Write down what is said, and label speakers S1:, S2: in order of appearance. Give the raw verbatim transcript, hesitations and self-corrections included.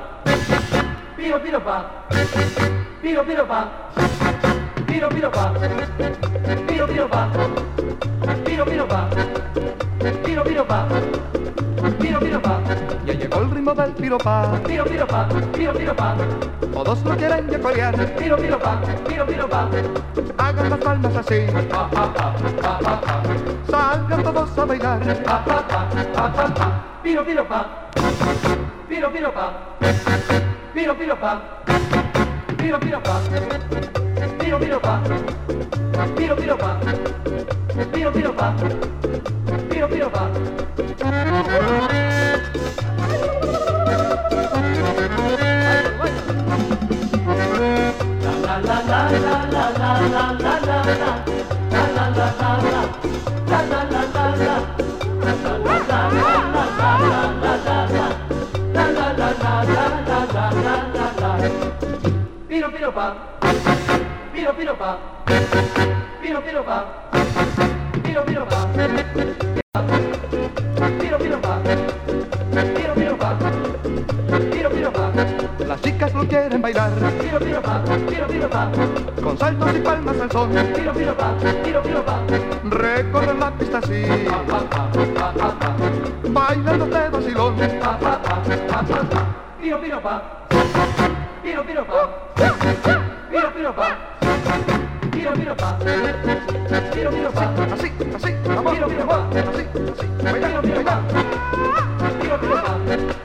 S1: piro piro pa, piro piro pa, piro piro pa, piro piro pa, piro piro pa, piro piro pa, piro piro pa.
S2: Ya llegó el ritmo del piropa,
S1: piro piro pa, piro piro pa,
S2: todos lo quieren ya corear.
S1: piro piro pa, piro piro pa,
S2: Hagan las palmas así,
S1: pa pa pa pa pa pa,
S2: salgan todos a bailar.
S1: pa pa pa pa pa pa, piro piro pa, piro piro pa, piro piro pa, piro piro pa, piro piro pa, piro piro pa, piro piro pa, piro piro pa. La la la la la la la la la la la la la Piro piro pa, piro piro pa, piro piro pa, piro piro pa, piro piro pa, piro piro pa, piro piro pa.
S2: Las chicas lo quieren bailar,
S1: Piro piro pa, piro piro pa,
S2: con saltos y palmas al son.
S1: piro piro pa, piro piro pa,
S2: Recorren la pista así,
S1: pa pa pa pa pa pa,
S2: bailando de vacilón.
S1: pa pa pa pa pa pa, piro piro pa, piro piro pa, piro piro pa, piro piro pa, piro piro pa,
S2: Así, así, vamos,
S1: piro piro pa,
S2: así, así, bailar,
S1: piro piro pa,
S2: bailar.
S1: piro piro pa.